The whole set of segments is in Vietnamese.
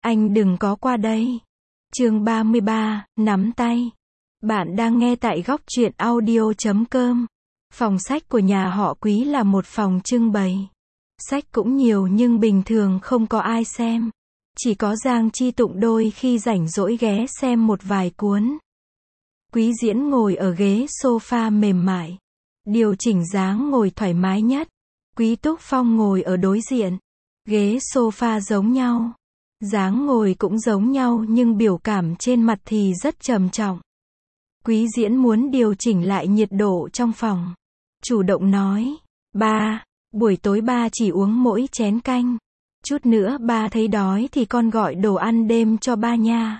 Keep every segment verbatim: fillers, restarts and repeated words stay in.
Anh đừng có qua đây. Chương ba mươi ba, nắm tay. Bạn đang nghe tại góc truyện audio chấm com. Phòng sách của nhà họ Quý là một phòng trưng bày. Sách cũng nhiều nhưng bình thường không có ai xem. Chỉ có Giang Chi Tụng đôi khi rảnh rỗi ghé xem một vài cuốn. Quý Diễn ngồi ở ghế sofa mềm mại, điều chỉnh dáng ngồi thoải mái nhất. Quý Túc Phong ngồi ở đối diện. Ghế sofa giống nhau, dáng ngồi cũng giống nhau nhưng biểu cảm trên mặt thì rất trầm trọng. Quý Diễn muốn điều chỉnh lại nhiệt độ trong phòng. Chủ động nói, ba, buổi tối ba chỉ uống mỗi chén canh. Chút nữa ba thấy đói thì con gọi đồ ăn đêm cho ba nha.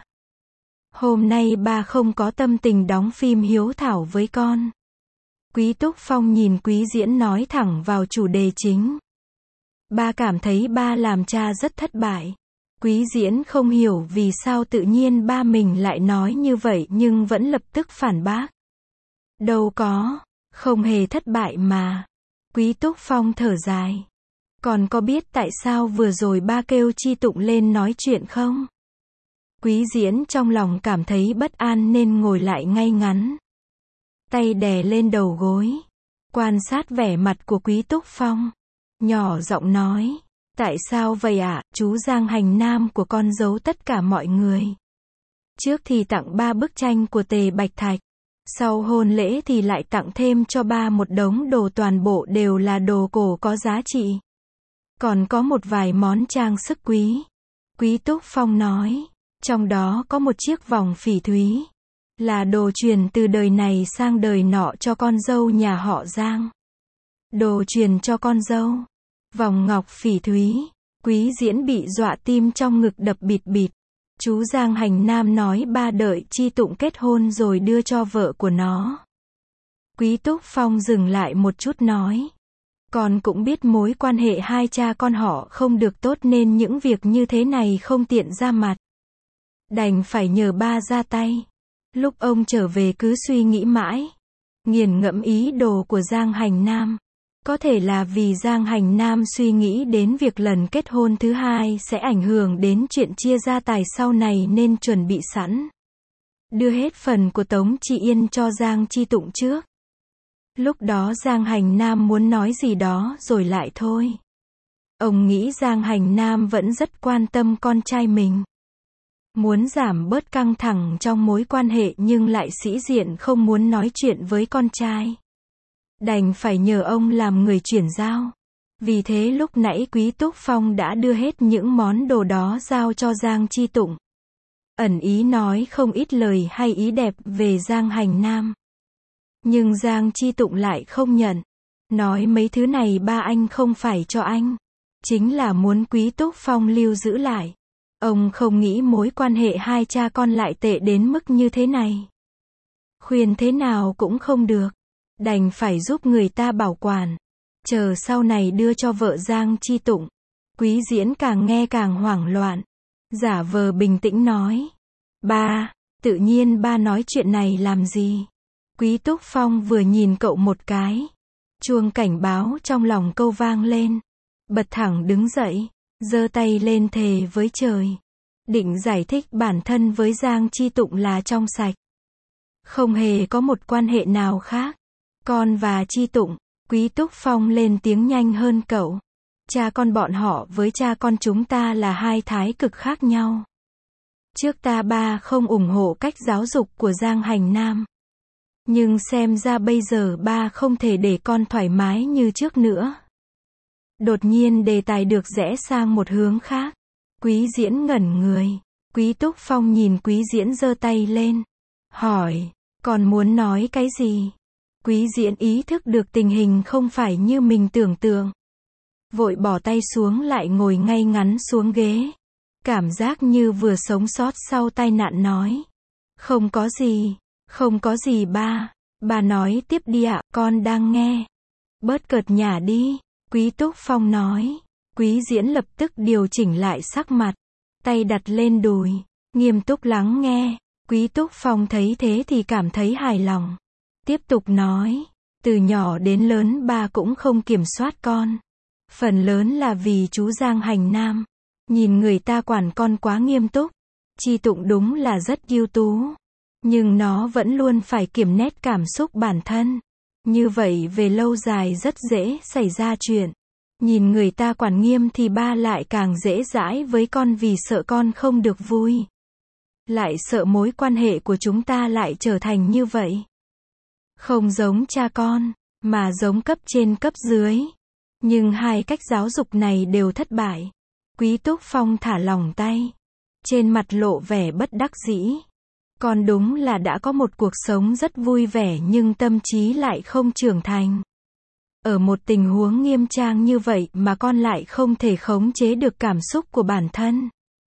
Hôm nay ba không có tâm tình đóng phim hiếu thảo với con. Quý Túc Phong nhìn Quý Diễn nói thẳng vào chủ đề chính. Ba cảm thấy ba làm cha rất thất bại. Quý Diễn không hiểu vì sao tự nhiên ba mình lại nói như vậy nhưng vẫn lập tức phản bác. Đâu có, không hề thất bại mà. Quý Túc Phong thở dài. Còn có biết tại sao vừa rồi ba kêu Chi Tụng lên nói chuyện không? Quý Diễn trong lòng cảm thấy bất an nên ngồi lại ngay ngắn. Tay đè lên đầu gối. Quan sát vẻ mặt của Quý Túc Phong. Nhỏ giọng nói. Tại sao vậy ạ, à? Chú Giang Hành Nam của con giấu tất cả mọi người. Trước thì tặng ba bức tranh của Tề Bạch Thạch. Sau hôn lễ thì lại tặng thêm cho ba một đống đồ toàn bộ đều là đồ cổ có giá trị. Còn có một vài món trang sức quý. Quý Túc Phong nói. Trong đó có một chiếc vòng phỉ thúy. Là đồ truyền từ đời này sang đời nọ cho con dâu nhà họ Giang. Đồ truyền cho con dâu. Vòng ngọc phỉ thúy. Quý Diễn bị dọa tim trong ngực đập bịt bịt. Chú Giang Hành Nam nói ba đợi Chi Tụng kết hôn rồi đưa cho vợ của nó. Quý Túc Phong dừng lại một chút nói. Con cũng biết mối quan hệ hai cha con họ không được tốt nên những việc như thế này không tiện ra mặt. Đành phải nhờ ba ra tay. Lúc ông trở về cứ suy nghĩ mãi. Nghiền ngẫm ý đồ của Giang Hành Nam. Có thể là vì Giang Hành Nam suy nghĩ đến việc lần kết hôn thứ hai sẽ ảnh hưởng đến chuyện chia gia tài sau này nên chuẩn bị sẵn. Đưa hết phần của Tống Trị Yên cho Giang Chi Tụng trước. Lúc đó Giang Hành Nam muốn nói gì đó rồi lại thôi. Ông nghĩ Giang Hành Nam vẫn rất quan tâm con trai mình. Muốn giảm bớt căng thẳng trong mối quan hệ nhưng lại sĩ diện không muốn nói chuyện với con trai. Đành phải nhờ ông làm người chuyển giao. Vì thế lúc nãy Quý Túc Phong đã đưa hết những món đồ đó giao cho Giang Chi Tụng. Ẩn ý nói không ít lời hay ý đẹp về Giang Hành Nam. Nhưng Giang Chi Tụng lại không nhận. Nói mấy thứ này ba anh không phải cho anh. Chính là muốn Quý Túc Phong lưu giữ lại. Ông không nghĩ mối quan hệ hai cha con lại tệ đến mức như thế này. Khuyên thế nào cũng không được. Đành phải giúp người ta bảo quản. Chờ sau này đưa cho vợ Giang Chi Tụng. Quý Diễn càng nghe càng hoảng loạn. Giả vờ bình tĩnh nói. Ba, tự nhiên ba nói chuyện này làm gì? Quý Túc Phong vừa nhìn cậu một cái. Chuông cảnh báo trong lòng câu vang lên. Bật thẳng đứng dậy. Giơ tay lên thề với trời. Định giải thích bản thân với Giang Chi Tụng là trong sạch. Không hề có một quan hệ nào khác. Con và Chi Tụng. Quý Túc Phong lên tiếng nhanh hơn cậu. Cha con bọn họ với cha con chúng ta là hai thái cực khác nhau. Trước ta ba không ủng hộ cách giáo dục của Giang Hành Nam. Nhưng xem ra bây giờ ba không thể để con thoải mái như trước nữa. Đột nhiên đề tài được rẽ sang một hướng khác. Quý Diễn ngẩn người. Quý Túc Phong nhìn Quý Diễn giơ tay lên. Hỏi, còn muốn nói cái gì? Quý Diễn ý thức được tình hình không phải như mình tưởng tượng. Vội bỏ tay xuống lại ngồi ngay ngắn xuống ghế. Cảm giác như vừa sống sót sau tai nạn nói. Không có gì, không có gì ba. Bà nói tiếp đi ạ, con đang nghe. Bớt cợt nhả đi. Quý Túc Phong nói. Quý Diễn lập tức điều chỉnh lại sắc mặt. Tay đặt lên đùi. Nghiêm túc lắng nghe. Quý Túc Phong thấy thế thì cảm thấy hài lòng. Tiếp tục nói. Từ nhỏ đến lớn ba cũng không kiểm soát con. Phần lớn là vì chú Giang Hành Nam. Nhìn người ta quản con quá nghiêm túc. Chi Tụng đúng là rất ưu tú. Nhưng nó vẫn luôn phải kiềm nét cảm xúc bản thân. Như vậy về lâu dài rất dễ xảy ra chuyện. Nhìn người ta quản nghiêm thì ba lại càng dễ dãi với con vì sợ con không được vui. Lại sợ mối quan hệ của chúng ta lại trở thành như vậy. Không giống cha con, mà giống cấp trên cấp dưới. Nhưng hai cách giáo dục này đều thất bại. Quý Túc Phong thả lỏng tay. Trên mặt lộ vẻ bất đắc dĩ. Con đúng là đã có một cuộc sống rất vui vẻ nhưng tâm trí lại không trưởng thành. Ở một tình huống nghiêm trang như vậy mà con lại không thể khống chế được cảm xúc của bản thân.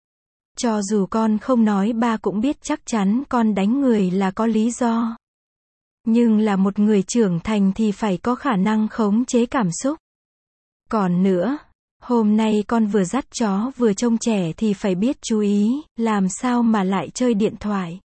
Cho dù con không nói ba cũng biết chắc chắn con đánh người là có lý do. Nhưng là một người trưởng thành thì phải có khả năng khống chế cảm xúc. Còn nữa, hôm nay con vừa dắt chó vừa trông trẻ thì phải biết chú ý, làm sao mà lại chơi điện thoại.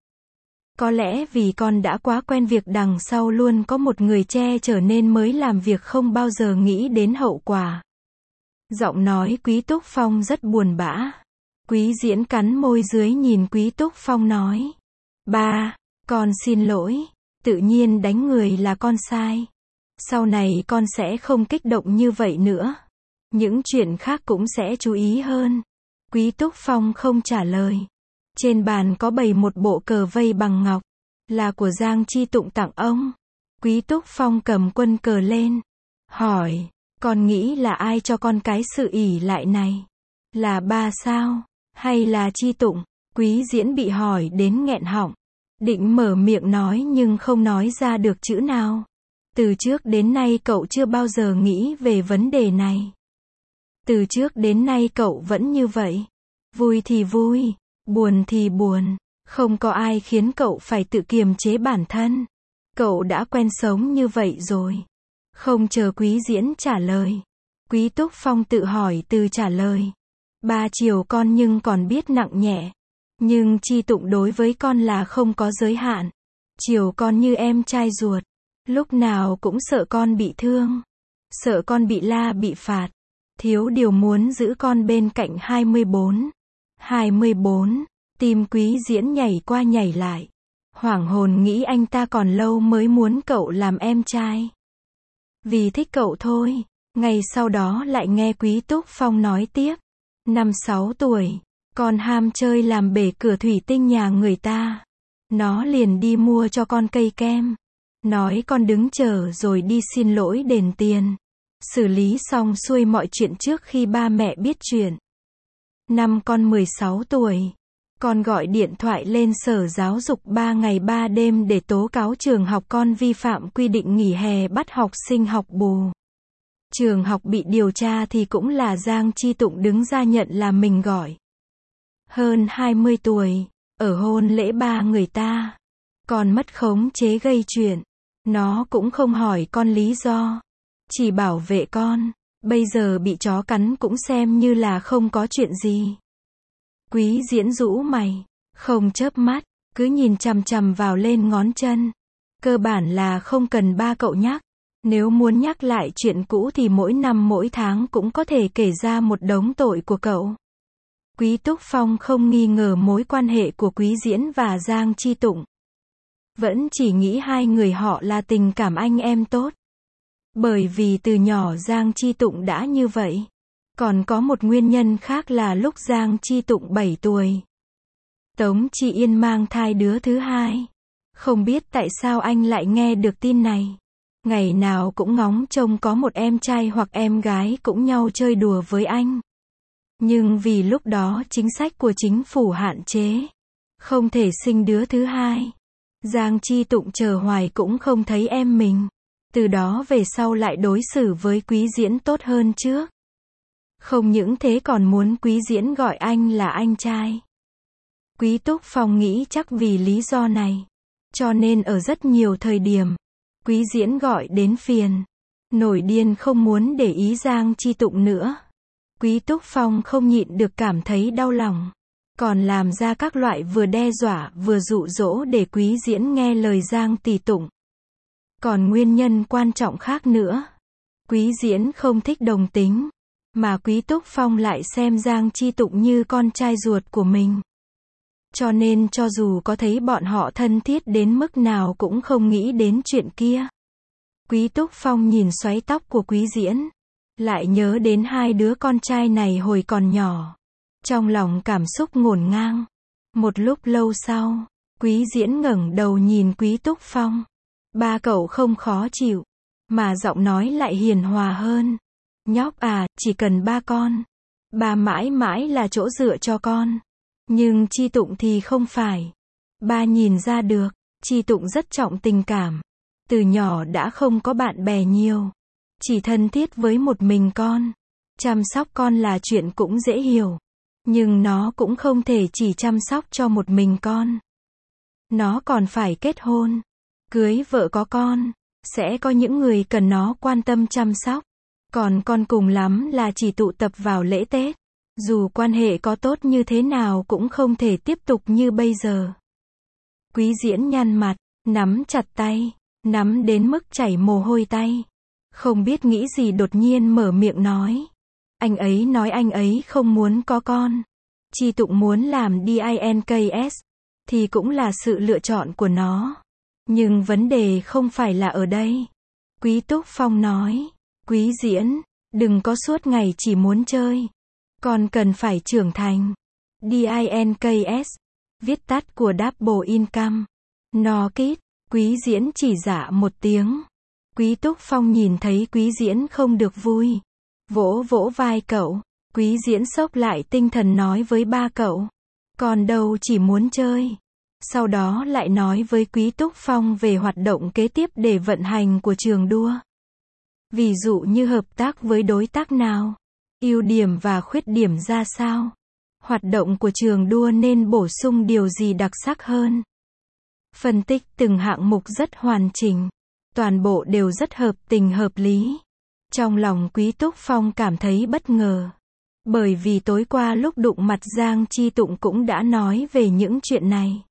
Có lẽ vì con đã quá quen việc đằng sau luôn có một người che chở nên mới làm việc không bao giờ nghĩ đến hậu quả. Giọng nói Quý Túc Phong rất buồn bã. Quý Diễn cắn môi dưới nhìn Quý Túc Phong nói. Ba, con xin lỗi, tự nhiên đánh người là con sai. Sau này con sẽ không kích động như vậy nữa. Những chuyện khác cũng sẽ chú ý hơn. Quý Túc Phong không trả lời. Trên bàn có bày một bộ cờ vây bằng ngọc. Là của Giang Chi Tụng tặng ông. Quý Túc Phong cầm quân cờ lên. Hỏi, con nghĩ là ai cho con cái sự ỷ lại này? Là ba sao? Hay là Chi Tụng? Quý Diễn bị hỏi đến nghẹn họng. Định mở miệng nói nhưng không nói ra được chữ nào. Từ trước đến nay cậu chưa bao giờ nghĩ về vấn đề này. Từ trước đến nay cậu vẫn như vậy. Vui thì vui, buồn thì buồn. Không có ai khiến cậu phải tự kiềm chế bản thân. Cậu đã quen sống như vậy rồi. Không chờ Quý Diễn trả lời. Quý Túc Phong tự hỏi từ trả lời. Ba chiều con nhưng còn biết nặng nhẹ. Nhưng Chi Tụng đối với con là không có giới hạn. Chiều con như em trai ruột. Lúc nào cũng sợ con bị thương. Sợ con bị la bị phạt. Thiếu điều muốn giữ con bên cạnh hai mươi bốn. hai mươi bốn. Tim Quý Diễn nhảy qua nhảy lại. Hoảng hồn nghĩ anh ta còn lâu mới muốn cậu làm em trai. Vì thích cậu thôi. Ngày sau đó lại nghe Quý Túc Phong nói tiếp. Năm sáu tuổi, con ham chơi làm bể cửa thủy tinh nhà người ta. Nó liền đi mua cho con cây kem. Nói con đứng chờ rồi đi xin lỗi đền tiền. Xử lý xong xuôi mọi chuyện trước khi ba mẹ biết chuyện. Năm con mười sáu tuổi. Con gọi điện thoại lên sở giáo dục ba ngày ba đêm để tố cáo trường học con vi phạm quy định nghỉ hè bắt học sinh học bù. Trường học bị điều tra thì cũng là Giang Chi Tụng đứng ra nhận là mình gọi. Hơn hai mươi tuổi, ở hôn lễ ba người ta. Con mất khống chế gây chuyện. Nó cũng không hỏi con lý do. Chỉ bảo vệ con. Bây giờ bị chó cắn cũng xem như là không có chuyện gì. Quý Diễn rũ mày, không chớp mắt, cứ nhìn chằm chằm vào lên ngón chân. Cơ bản là không cần ba cậu nhắc. Nếu muốn nhắc lại chuyện cũ thì mỗi năm mỗi tháng cũng có thể kể ra một đống tội của cậu. Quý Túc Phong không nghi ngờ mối quan hệ của Quý Diễn và Giang Chi Tụng. Vẫn chỉ nghĩ hai người họ là tình cảm anh em tốt. Bởi vì từ nhỏ Giang Chi Tụng đã như vậy. Còn có một nguyên nhân khác là lúc Giang Chi Tụng bảy tuổi. Tống Chi Yên mang thai đứa thứ hai. Không biết tại sao anh lại nghe được tin này. Ngày nào cũng ngóng trông có một em trai hoặc em gái cũng nhau chơi đùa với anh. Nhưng vì lúc đó chính sách của chính phủ hạn chế. Không thể sinh đứa thứ hai. Giang Chi Tụng chờ hoài cũng không thấy em mình. Từ đó về sau lại đối xử với Quý Diễn tốt hơn trước. Không những thế còn muốn Quý Diễn gọi anh là anh trai. Quý Túc Phong nghĩ chắc vì lý do này. Cho nên ở rất nhiều thời điểm, Quý Diễn gọi đến phiền. Nổi điên không muốn để ý Giang Chi Tụng nữa. Quý Túc Phong không nhịn được cảm thấy đau lòng. Còn làm ra các loại vừa đe dọa vừa dụ dỗ để Quý Diễn nghe lời Giang Tỷ Tụng. Còn nguyên nhân quan trọng khác nữa. Quý Diễn không thích đồng tính. Mà Quý Túc Phong lại xem Giang Chi Tụng như con trai ruột của mình. Cho nên cho dù có thấy bọn họ thân thiết đến mức nào cũng không nghĩ đến chuyện kia. Quý Túc Phong nhìn xoáy tóc của Quý Diễn, lại nhớ đến hai đứa con trai này hồi còn nhỏ. Trong lòng cảm xúc ngổn ngang. Một lúc lâu sau, Quý Diễn ngẩng đầu nhìn Quý Túc Phong. Ba cậu không khó chịu, mà giọng nói lại hiền hòa hơn. Nhóc à, chỉ cần ba con. Ba mãi mãi là chỗ dựa cho con. Nhưng Chi Tụng thì không phải. Ba nhìn ra được, Chi Tụng rất trọng tình cảm. Từ nhỏ đã không có bạn bè nhiều. Chỉ thân thiết với một mình con. Chăm sóc con là chuyện cũng dễ hiểu. Nhưng nó cũng không thể chỉ chăm sóc cho một mình con. Nó còn phải kết hôn, cưới vợ có con. Sẽ có những người cần nó quan tâm chăm sóc. Còn con cùng lắm là chỉ tụ tập vào lễ Tết. Dù quan hệ có tốt như thế nào cũng không thể tiếp tục như bây giờ. Quý Diễn nhăn mặt, nắm chặt tay, nắm đến mức chảy mồ hôi tay. Không biết nghĩ gì đột nhiên mở miệng nói. Anh ấy nói anh ấy không muốn có con. Chi Tụng muốn làm dinks, thì cũng là sự lựa chọn của nó. Nhưng vấn đề không phải là ở đây. Quý Túc Phong nói. Quý Diễn, đừng có suốt ngày chỉ muốn chơi. Con cần phải trưởng thành. dinks, viết tắt của Double Income. Nó kít, Quý Diễn chỉ dạ một tiếng. Quý Túc Phong nhìn thấy Quý Diễn không được vui. Vỗ vỗ vai cậu. Quý Diễn xốc lại tinh thần nói với ba cậu. Còn đâu chỉ muốn chơi. Sau đó lại nói với Quý Túc Phong về hoạt động kế tiếp để vận hành của trường đua. Ví dụ như hợp tác với đối tác nào, ưu điểm và khuyết điểm ra sao, hoạt động của trường đua nên bổ sung điều gì đặc sắc hơn. Phân tích từng hạng mục rất hoàn chỉnh, toàn bộ đều rất hợp tình hợp lý. Trong lòng Quý Túc Phong cảm thấy bất ngờ. Bởi vì tối qua lúc đụng mặt Giang Chi Tụng cũng đã nói về những chuyện này.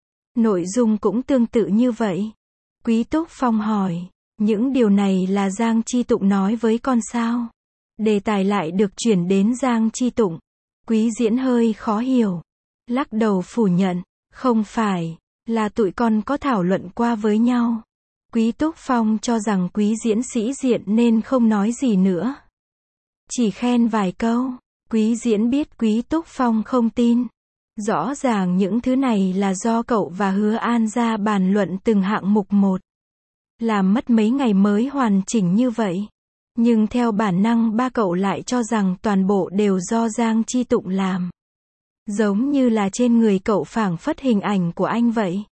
Nội dung cũng tương tự như vậy. Quý Túc Phong hỏi, những điều này là Giang Chi Tụng nói với con sao? Đề tài lại được chuyển đến Giang Chi Tụng. Quý Diễn hơi khó hiểu. Lắc đầu phủ nhận, không phải, là tụi con có thảo luận qua với nhau. Quý Túc Phong cho rằng Quý Diễn sĩ diện nên không nói gì nữa. Chỉ khen vài câu. Quý Diễn biết Quý Túc Phong không tin. Rõ ràng những thứ này là do cậu và Hứa An ra bàn luận từng hạng mục một. Làm mất mấy ngày mới hoàn chỉnh như vậy. Nhưng theo bản năng ba cậu lại cho rằng toàn bộ đều do Giang Chi Tụng làm. Giống như là trên người cậu phảng phất hình ảnh của anh vậy.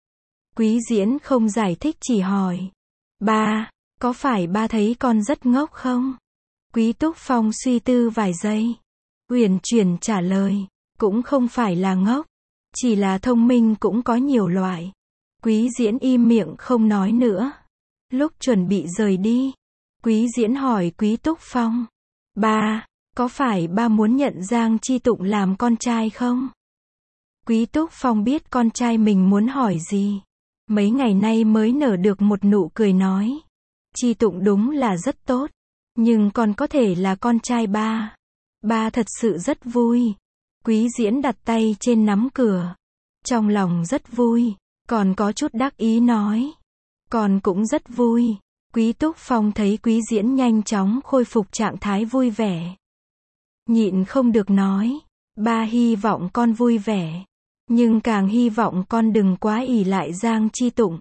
Quý Diễn không giải thích chỉ hỏi. Ba, có phải ba thấy con rất ngốc không? Quý Túc Phong suy tư vài giây. Uyển chuyển trả lời. Cũng không phải là ngốc. Chỉ là thông minh cũng có nhiều loại. Quý Diễn im miệng không nói nữa. Lúc chuẩn bị rời đi, Quý Diễn hỏi Quý Túc Phong. Ba, có phải ba muốn nhận Giang Chi Tụng làm con trai không? Quý Túc Phong biết con trai mình muốn hỏi gì. Mấy ngày nay mới nở được một nụ cười nói. Chi Tụng đúng là rất tốt. Nhưng còn có thể là con trai ba. Ba thật sự rất vui. Quý Diễn đặt tay trên nắm cửa. Trong lòng rất vui. Còn có chút đắc ý nói. Con cũng rất vui. Quý Túc Phong thấy Quý Diễn nhanh chóng khôi phục trạng thái vui vẻ. Nhịn không được nói. Ba hy vọng con vui vẻ. Nhưng càng hy vọng con đừng quá ỷ lại Giang Chi Tụng.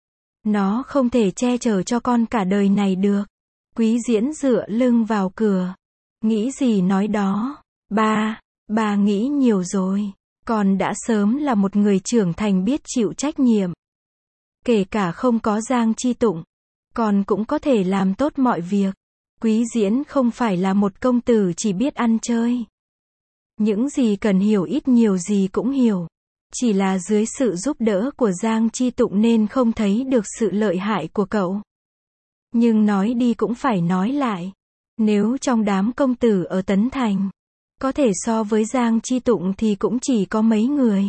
Nó không thể che chở cho con cả đời này được. Quý Diễn dựa lưng vào cửa. Nghĩ gì nói đó. Ba, ba nghĩ nhiều rồi. Con đã sớm là một người trưởng thành biết chịu trách nhiệm. Kể cả không có Giang Chi Tụng, con cũng có thể làm tốt mọi việc. Quý Diễn không phải là một công tử chỉ biết ăn chơi. Những gì cần hiểu ít nhiều gì cũng hiểu. Chỉ là dưới sự giúp đỡ của Giang Chi Tụng nên không thấy được sự lợi hại của cậu. Nhưng nói đi cũng phải nói lại. Nếu trong đám công tử ở Tấn Thành, có thể so với Giang Chi Tụng thì cũng chỉ có mấy người.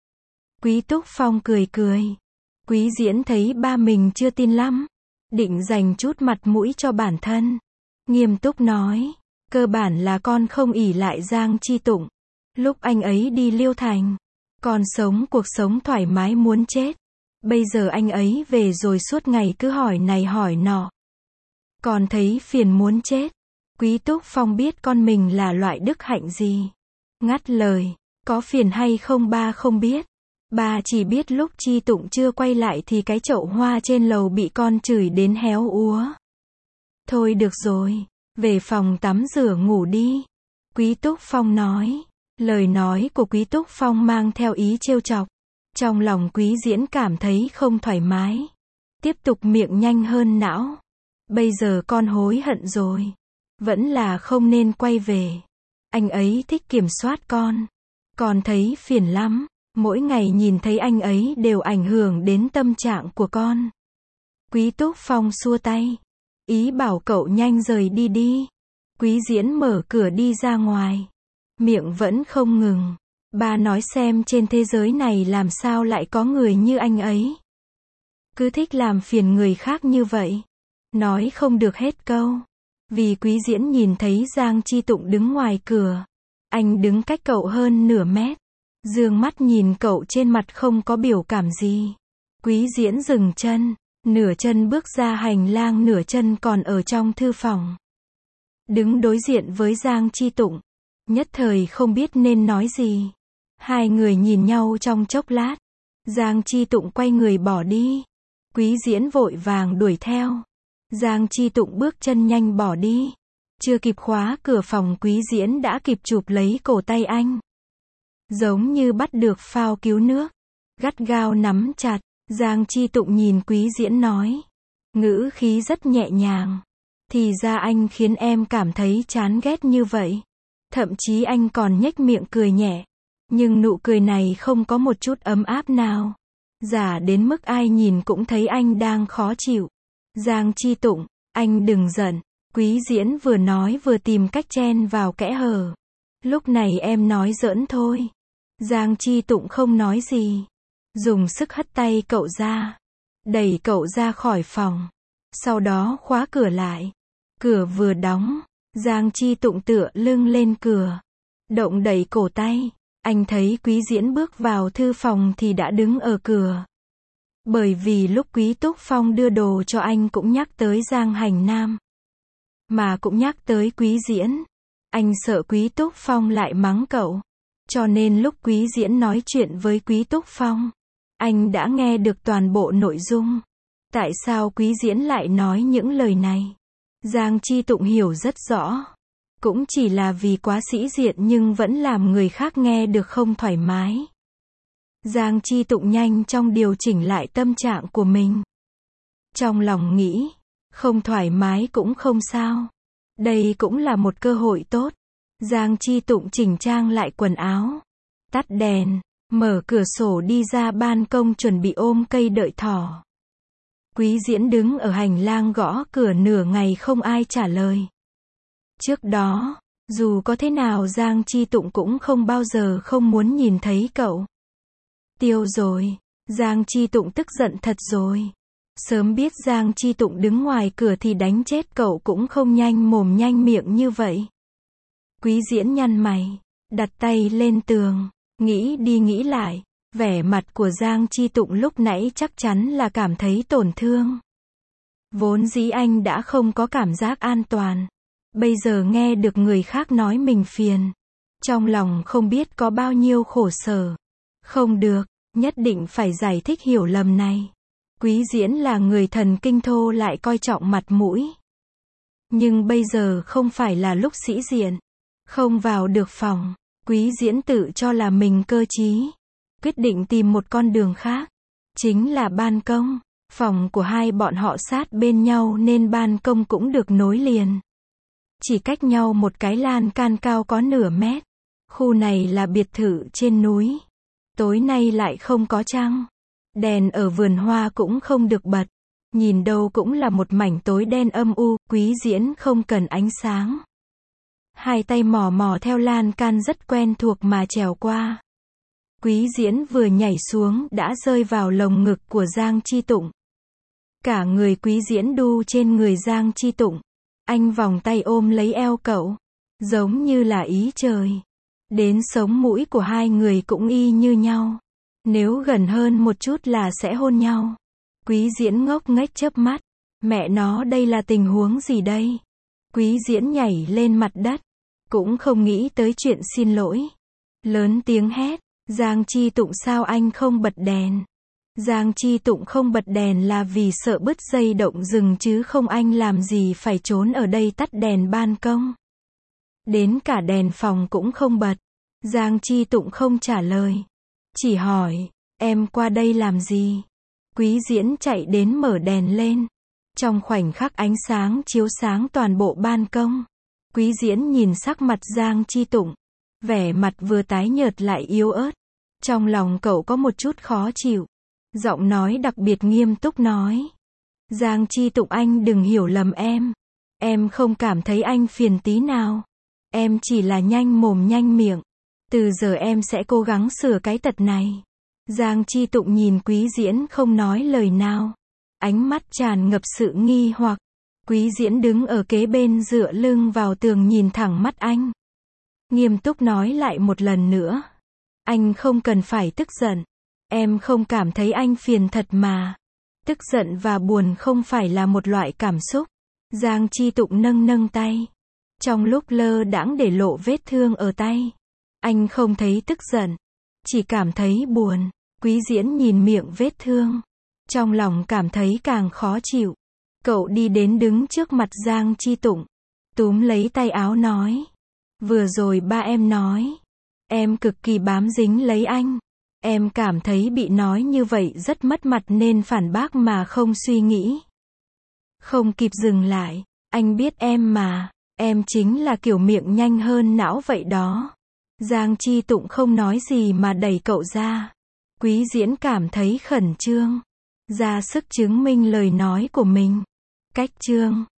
Quý Túc Phong cười cười. Quý Diễn thấy ba mình chưa tin lắm. Định dành chút mặt mũi cho bản thân. Nghiêm túc nói. Cơ bản là con không ỷ lại Giang Chi Tụng. Lúc anh ấy đi Liêu Thành, con sống cuộc sống thoải mái muốn chết. Bây giờ anh ấy về rồi suốt ngày cứ hỏi này hỏi nọ. Con thấy phiền muốn chết. Quý Túc Phong biết con mình là loại đức hạnh gì. Ngắt lời, có phiền hay không ba không biết. Ba chỉ biết lúc Chi Tụng chưa quay lại thì cái chậu hoa trên lầu bị con chửi đến héo úa. Thôi được rồi, về phòng tắm rửa ngủ đi. Quý Túc Phong nói. Lời nói của Quý Túc Phong mang theo ý trêu chọc. Trong lòng Quý Diễn cảm thấy không thoải mái. Tiếp tục miệng nhanh hơn não. Bây giờ con hối hận rồi. Vẫn là không nên quay về. Anh ấy thích kiểm soát con. Con thấy phiền lắm. Mỗi ngày nhìn thấy anh ấy đều ảnh hưởng đến tâm trạng của con. Quý Túc Phong xua tay. Ý bảo cậu nhanh rời đi đi. Quý Diễn mở cửa đi ra ngoài. Miệng vẫn không ngừng. Ba nói xem trên thế giới này làm sao lại có người như anh ấy. Cứ thích làm phiền người khác như vậy. Nói không được hết câu. Vì Quý Diễn nhìn thấy Giang Chi Tụng đứng ngoài cửa. Anh đứng cách cậu hơn nửa mét. Dương mắt nhìn cậu trên mặt không có biểu cảm gì. Quý Diễn dừng chân. Nửa chân bước ra hành lang, nửa chân còn ở trong thư phòng. Đứng đối diện với Giang Chi Tụng. Nhất thời không biết nên nói gì. Hai người nhìn nhau trong chốc lát. Giang Chi Tụng quay người bỏ đi. Quý Diễn vội vàng đuổi theo. Giang Chi Tụng bước chân nhanh bỏ đi. Chưa kịp khóa cửa phòng, Quý Diễn đã kịp chụp lấy cổ tay anh. Giống như bắt được phao cứu nước. Gắt gao nắm chặt. Giang Chi Tụng nhìn Quý Diễn nói. Ngữ khí rất nhẹ nhàng. Thì ra anh khiến em cảm thấy chán ghét như vậy. Thậm chí anh còn nhếch miệng cười nhẹ. Nhưng nụ cười này không có một chút ấm áp nào. Giả đến mức ai nhìn cũng thấy anh đang khó chịu. Giang Chi Tụng, anh đừng giận. Quý Diễn vừa nói vừa tìm cách chen vào kẽ hở. Lúc này em nói giỡn thôi. Giang Chi Tụng không nói gì. Dùng sức hất tay cậu ra. Đẩy cậu ra khỏi phòng. Sau đó khóa cửa lại. Cửa vừa đóng. Giang Chi Tụng tựa lưng lên cửa. Động đẩy cổ tay. Anh thấy Quý Diễn bước vào thư phòng thì đã đứng ở cửa. Bởi vì lúc Quý Túc Phong đưa đồ cho anh cũng nhắc tới Giang Hành Nam. Mà cũng nhắc tới Quý Diễn. Anh sợ Quý Túc Phong lại mắng cậu. Cho nên lúc Quý Diễn nói chuyện với Quý Túc Phong, anh đã nghe được toàn bộ nội dung. Tại sao Quý Diễn lại nói những lời này? Giang Chi Tụng hiểu rất rõ. Cũng chỉ là vì quá sĩ diện nhưng vẫn làm người khác nghe được không thoải mái. Giang Chi Tụng nhanh chóng điều chỉnh lại tâm trạng của mình. Trong lòng nghĩ, không thoải mái cũng không sao. Đây cũng là một cơ hội tốt. Giang Chi Tụng chỉnh trang lại quần áo. Tắt đèn, mở cửa sổ đi ra ban công chuẩn bị ôm cây đợi thỏ. Quý Diễn đứng ở hành lang gõ cửa nửa ngày không ai trả lời. Trước đó, dù có thế nào Giang Chi Tụng cũng không bao giờ không muốn nhìn thấy cậu. Tiêu rồi, Giang Chi Tụng tức giận thật rồi. Sớm biết Giang Chi Tụng đứng ngoài cửa thì đánh chết cậu cũng không nhanh mồm nhanh miệng như vậy. Quý Diễn nhăn mày, đặt tay lên tường, nghĩ đi nghĩ lại. Vẻ mặt của Giang Chi Tụng lúc nãy chắc chắn là cảm thấy tổn thương. Vốn dĩ anh đã không có cảm giác an toàn. Bây giờ nghe được người khác nói mình phiền. Trong lòng không biết có bao nhiêu khổ sở. Không được, nhất định phải giải thích hiểu lầm này. Quý Diễn là người thần kinh thô lại coi trọng mặt mũi. Nhưng bây giờ không phải là lúc sĩ diện. Không vào được phòng, Quý Diễn tự cho là mình cơ trí. Quyết định tìm một con đường khác. Chính là ban công. Phòng của hai bọn họ sát bên nhau nên ban công cũng được nối liền. Chỉ cách nhau một cái lan can cao có nửa mét. Khu này là biệt thự trên núi. Tối nay lại không có trăng. Đèn ở vườn hoa cũng không được bật. Nhìn đâu cũng là một mảnh tối đen âm u. Quý Diễn không cần ánh sáng. Hai tay mò mò theo lan can rất quen thuộc mà trèo qua. Quý Diễn vừa nhảy xuống đã rơi vào lồng ngực của Giang Chi Tụng. Cả người Quý Diễn đu trên người Giang Chi Tụng. Anh vòng tay ôm lấy eo cậu. Giống như là ý trời. Đến sống mũi của hai người cũng y như nhau. Nếu gần hơn một chút là sẽ hôn nhau. Quý Diễn ngốc nghếch chớp mắt. Mẹ nó, đây là tình huống gì đây? Quý Diễn nhảy lên mặt đất. Cũng không nghĩ tới chuyện xin lỗi. Lớn tiếng hét. Giang Chi Tụng, sao anh không bật đèn? Giang Chi Tụng không bật đèn là vì sợ bứt dây động rừng chứ không, anh làm gì phải trốn ở đây tắt đèn ban công. Đến cả đèn phòng cũng không bật. Giang Chi Tụng không trả lời. Chỉ hỏi, em qua đây làm gì? Quý Diễn chạy đến mở đèn lên. Trong khoảnh khắc ánh sáng chiếu sáng toàn bộ ban công. Quý Diễn nhìn sắc mặt Giang Chi Tụng. Vẻ mặt vừa tái nhợt lại yếu ớt. Trong lòng cậu có một chút khó chịu. Giọng nói đặc biệt nghiêm túc nói. Giang Chi Tụng, anh đừng hiểu lầm em. Em không cảm thấy anh phiền tí nào. Em chỉ là nhanh mồm nhanh miệng. Từ giờ em sẽ cố gắng sửa cái tật này. Giang Chi Tụng nhìn Quý Diễn không nói lời nào. Ánh mắt tràn ngập sự nghi hoặc. Quý Diễn đứng ở kế bên dựa lưng vào tường nhìn thẳng mắt anh. Nghiêm túc nói lại một lần nữa. Anh không cần phải tức giận. Em không cảm thấy anh phiền thật mà. Tức giận và buồn không phải là một loại cảm xúc. Giang Chi Tụng nâng nâng tay. Trong lúc lơ đãng để lộ vết thương ở tay. Anh không thấy tức giận. Chỉ cảm thấy buồn. Quý Diễn nhìn miệng vết thương. Trong lòng cảm thấy càng khó chịu. Cậu đi đến đứng trước mặt Giang Chi Tụng. Túm lấy tay áo nói. Vừa rồi ba em nói. Em cực kỳ bám dính lấy anh. Em cảm thấy bị nói như vậy rất mất mặt nên phản bác mà không suy nghĩ. Không kịp dừng lại. Anh biết em mà. Em chính là kiểu miệng nhanh hơn não vậy đó. Giang Chi Tụng không nói gì mà đẩy cậu ra. Quý Diễn cảm thấy khẩn trương. Ra sức chứng minh lời nói của mình. Cách chương